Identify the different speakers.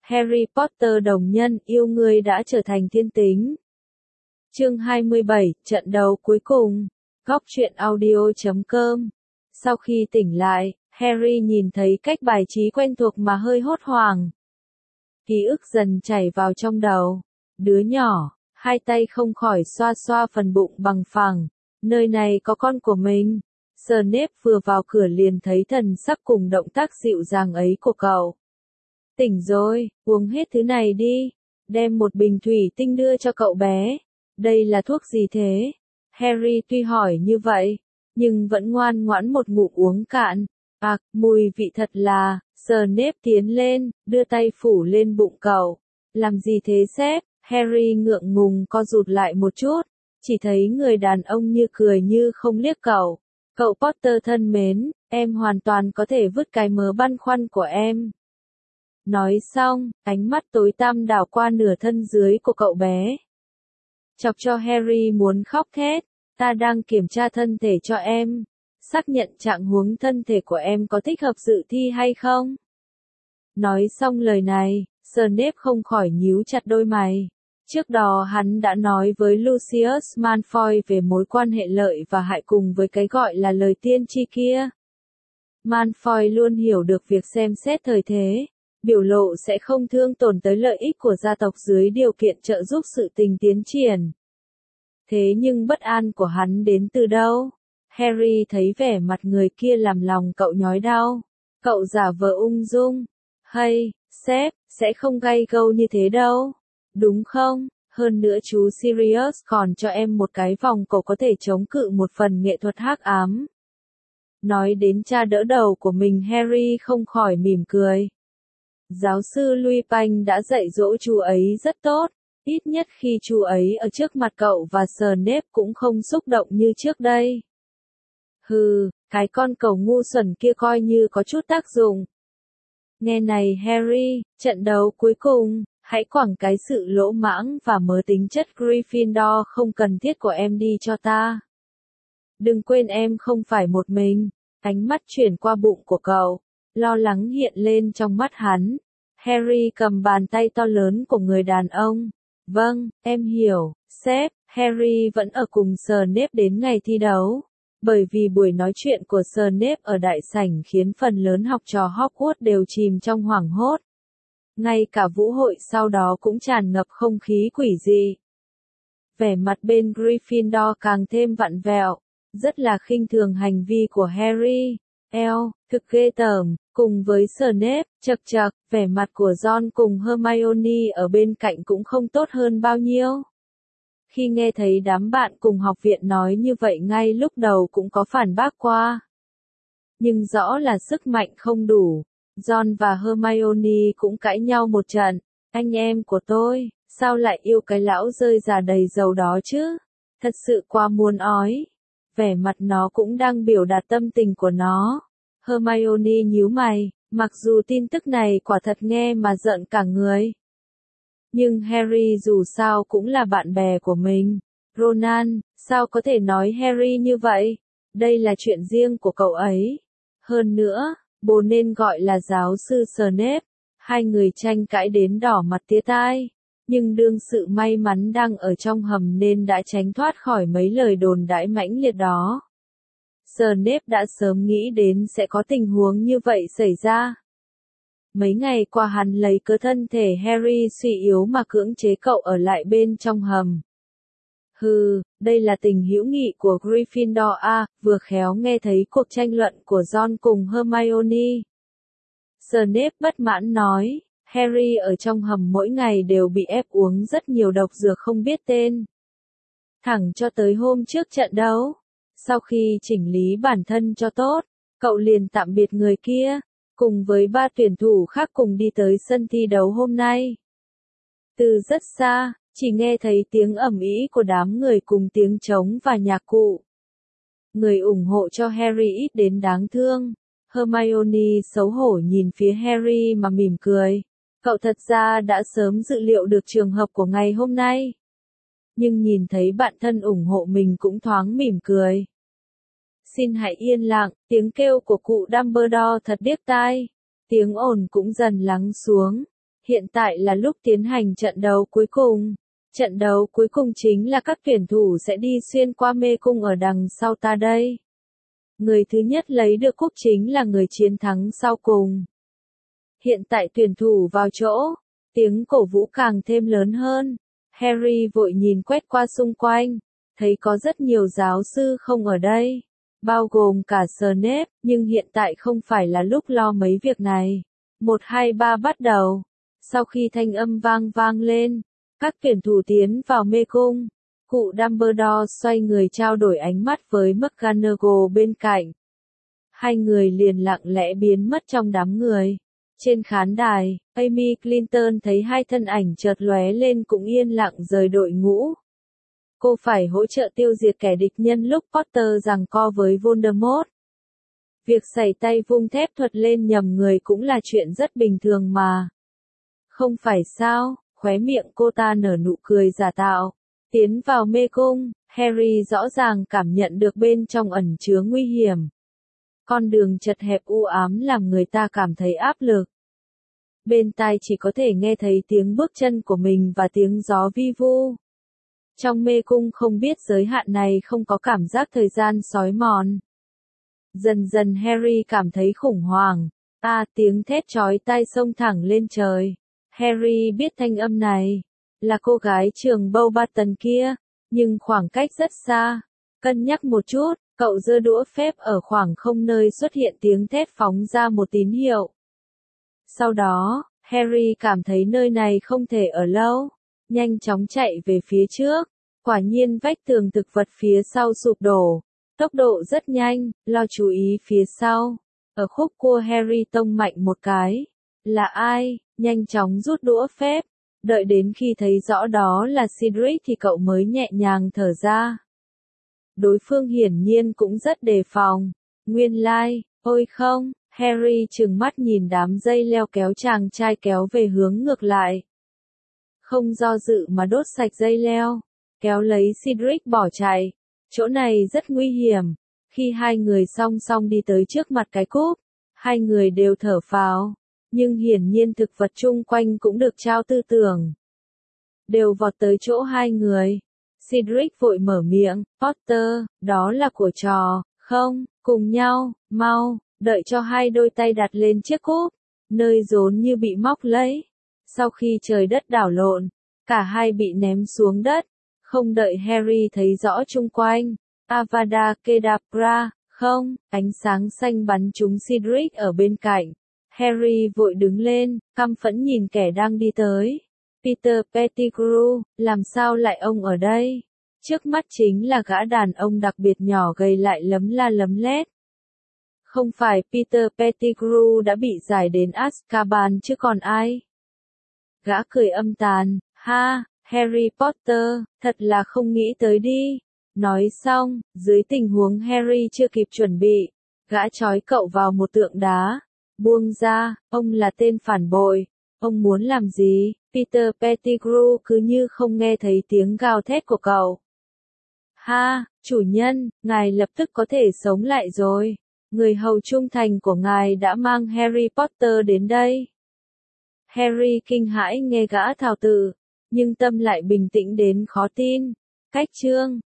Speaker 1: Harry Potter đồng nhân yêu ngươi đã trở thành thiên tính. Chương 27, trận đấu cuối cùng. Góc truyện audio.com. Sau khi tỉnh lại, Harry nhìn thấy cách bài trí quen thuộc mà hơi hốt hoảng. Ký ức dần chảy vào trong đầu. Đứa nhỏ, hai tay không khỏi xoa xoa phần bụng bằng phẳng. Nơi này có con của mình. Snape vừa vào cửa liền thấy thần sắc cùng động tác dịu dàng ấy của cậu. Tỉnh rồi, uống hết thứ này đi. Đem một bình thủy tinh đưa cho cậu bé. Đây là thuốc gì thế? Harry tuy hỏi như vậy, nhưng vẫn ngoan ngoãn một ngụm uống cạn. Mùi vị thật là. Snape tiến lên, đưa tay phủ lên bụng cậu. Làm gì thế sếp? Harry ngượng ngùng co rụt lại một chút. Chỉ thấy người đàn ông như cười như không liếc cậu. Cậu Potter thân mến, em hoàn toàn có thể vứt cái mớ băn khoăn của em. Nói xong, ánh mắt tối tăm đảo qua nửa thân dưới của cậu bé. Chọc cho Harry muốn khóc thét. Ta đang kiểm tra thân thể cho em. Xác nhận trạng huống thân thể của em có thích hợp dự thi hay không? Nói xong lời này, Snape không khỏi nhíu chặt đôi mày. Trước đó hắn đã nói với Lucius Malfoy về mối quan hệ lợi và hại cùng với cái gọi là lời tiên tri kia. Malfoy luôn hiểu được việc xem xét thời thế, biểu lộ sẽ không thương tổn tới lợi ích của gia tộc dưới điều kiện trợ giúp sự tình tiến triển. Thế nhưng bất an của hắn đến từ đâu? Harry thấy vẻ mặt người kia làm lòng cậu nhói đau. Cậu giả vờ ung dung. Hay, sếp, sẽ không gay gâu như thế đâu. Đúng không? Hơn nữa chú Sirius còn cho em một cái vòng cổ có thể chống cự một phần nghệ thuật hắc ám. Nói đến cha đỡ đầu của mình, Harry không khỏi mỉm cười. Giáo sư Lupin đã dạy dỗ chú ấy rất tốt. Ít nhất khi chú ấy ở trước mặt cậu và Snape cũng không xúc động như trước đây. Hừ, cái con cẩu ngu xuẩn kia coi như có chút tác dụng. Nghe này Harry, trận đấu cuối cùng, hãy quẳng cái sự lỗ mãng và mớ tính chất Gryffindor không cần thiết của em đi cho ta. Đừng quên em không phải một mình. Ánh mắt chuyển qua bụng của cậu, lo lắng hiện lên trong mắt hắn. Harry cầm bàn tay to lớn của người đàn ông. Vâng, em hiểu, sếp. Harry vẫn ở cùng Snape đến ngày thi đấu. Bởi vì buổi nói chuyện của Snape ở đại sảnh khiến phần lớn học trò Hogwarts đều chìm trong hoảng hốt. Ngay cả vũ hội sau đó cũng tràn ngập không khí quỷ dị. Vẻ mặt bên Gryffindor càng thêm vặn vẹo, rất là khinh thường hành vi của Harry. Thực ghê tởm. Cùng với Snape, chậc, vẻ mặt của Ron cùng Hermione ở bên cạnh cũng không tốt hơn bao nhiêu. Khi nghe thấy đám bạn cùng học viện nói như vậy ngay lúc đầu cũng có phản bác qua. Nhưng rõ là sức mạnh không đủ. Ron và Hermione cũng cãi nhau một trận. Anh em của tôi, sao lại yêu cái lão rơi già đầy dầu đó chứ? Thật sự quá muốn ói. Vẻ mặt nó cũng đang biểu đạt tâm tình của nó. Hermione nhíu mày, mặc dù tin tức này quả thật nghe mà giận cả người. Nhưng Harry dù sao cũng là bạn bè của mình. Ronan, sao có thể nói Harry như vậy? Đây là chuyện riêng của cậu ấy. Hơn nữa, bố nên gọi là giáo sư Snape. Hai người tranh cãi đến đỏ mặt tía tai. Nhưng đương sự may mắn đang ở trong hầm nên đã tránh thoát khỏi mấy lời đồn đãi mãnh liệt đó. Snape đã sớm nghĩ đến sẽ có tình huống như vậy xảy ra. Mấy ngày qua hắn lấy cớ thân thể Harry suy yếu mà cưỡng chế cậu ở lại bên trong hầm. Đây là tình hữu nghị của Gryffindor vừa khéo nghe thấy cuộc tranh luận của Ron cùng Hermione. Snape bất mãn nói, Harry ở trong hầm mỗi ngày đều bị ép uống rất nhiều độc dược không biết tên. Thẳng cho tới hôm trước trận đấu. Sau khi chỉnh lý bản thân cho tốt, cậu liền tạm biệt người kia, cùng với 3 tuyển thủ khác cùng đi tới sân thi đấu hôm nay. Từ rất xa, chỉ nghe thấy tiếng ầm ĩ của đám người cùng tiếng trống và nhạc cụ. Người ủng hộ cho Harry ít đến đáng thương. Hermione xấu hổ nhìn phía Harry mà mỉm cười. Cậu thật ra đã sớm dự liệu được trường hợp của ngày hôm nay. Nhưng nhìn thấy bạn thân ủng hộ mình cũng thoáng mỉm cười. Xin hãy yên lặng, tiếng kêu của cụ Dumbledore thật điếc tai. Tiếng ồn cũng dần lắng xuống. Hiện tại là lúc tiến hành trận đấu cuối cùng. Trận đấu cuối cùng chính là các tuyển thủ sẽ đi xuyên qua mê cung ở đằng sau ta đây. Người thứ nhất lấy được cúp chính là người chiến thắng sau cùng. Hiện tại tuyển thủ vào chỗ, tiếng cổ vũ càng thêm lớn hơn. Harry vội nhìn quét qua xung quanh, thấy có rất nhiều giáo sư không ở đây, bao gồm cả Snape, nhưng hiện tại không phải là lúc lo mấy việc này. 1, 2, 3 bắt đầu. Sau khi thanh âm vang lên, các tuyển thủ tiến vào mê cung. Cụ Dumbledore xoay người trao đổi ánh mắt với McGonagall bên cạnh. Hai người liền lặng lẽ biến mất trong đám người. Trên khán đài, Amy Clinton thấy hai thân ảnh chợt lóe lên cũng yên lặng rời đội ngũ. Cô phải hỗ trợ tiêu diệt kẻ địch nhân lúc Potter giằng co với Voldemort. Việc sẩy tay vung thép thuật lên nhầm người cũng là chuyện rất bình thường mà. Không phải sao, khóe miệng cô ta nở nụ cười giả tạo. Tiến vào mê cung, Harry rõ ràng cảm nhận được bên trong ẩn chứa nguy hiểm. Con đường chật hẹp u ám làm người ta cảm thấy áp lực. Bên tai chỉ có thể nghe thấy tiếng bước chân của mình và tiếng gió vi vu. Trong mê cung không biết giới hạn này không có cảm giác thời gian xói mòn. Dần dần Harry cảm thấy khủng hoảng. Tiếng thét chói tai xông thẳng lên trời. Harry biết thanh âm này là cô gái trường Beauxbaton kia, nhưng khoảng cách rất xa. Cân nhắc một chút, cậu giơ đũa phép ở khoảng không nơi xuất hiện tiếng thét phóng ra một tín hiệu. Sau đó, Harry cảm thấy nơi này không thể ở lâu, nhanh chóng chạy về phía trước. Quả nhiên vách tường thực vật phía sau sụp đổ, tốc độ rất nhanh, lo chú ý phía sau. Ở khúc cua Harry tông mạnh một cái. Là ai? Nhanh chóng rút đũa phép. Đợi đến khi thấy rõ đó là Cedric thì cậu mới nhẹ nhàng thở ra. Đối phương hiển nhiên cũng rất đề phòng. Nguyên lai, ôi không, Harry trừng mắt nhìn đám dây leo kéo chàng trai kéo về hướng ngược lại. Không do dự mà đốt sạch dây leo, kéo lấy Cedric bỏ chạy. Chỗ này rất nguy hiểm. Khi hai người song song đi tới trước mặt cái cúp, hai người đều thở phào. Nhưng hiển nhiên thực vật chung quanh cũng được trao tư tưởng. Đều vọt tới chỗ hai người. Cedric vội mở miệng, Potter, đó là của trò, không, cùng nhau, mau, đợi cho hai đôi tay đặt lên chiếc cúp, nơi rốn như bị móc lấy. Sau khi trời đất đảo lộn, cả hai bị ném xuống đất, không đợi Harry thấy rõ chung quanh. Avada Kedavra, không, ánh sáng xanh bắn trúng Cedric ở bên cạnh. Harry vội đứng lên, căm phẫn nhìn kẻ đang đi tới. Peter Pettigrew, làm sao lại ông ở đây? Trước mắt chính là gã đàn ông đặc biệt nhỏ gầy lại lấm la lấm lét. Không phải Peter Pettigrew đã bị giải đến Azkaban chứ còn ai? Gã cười âm tàn, ha, Harry Potter, thật là không nghĩ tới đi. Nói xong, dưới tình huống Harry chưa kịp chuẩn bị, gã trói cậu vào một tượng đá. Buông ra, ông là tên phản bội. Ông muốn làm gì? Peter Pettigrew cứ như không nghe thấy tiếng gào thét của cậu. Ha, chủ nhân, ngài lập tức có thể sống lại rồi. Người hầu trung thành của ngài đã mang Harry Potter đến đây. Harry kinh hãi nghe gã thào tự, nhưng tâm lại bình tĩnh đến khó tin. Cách chương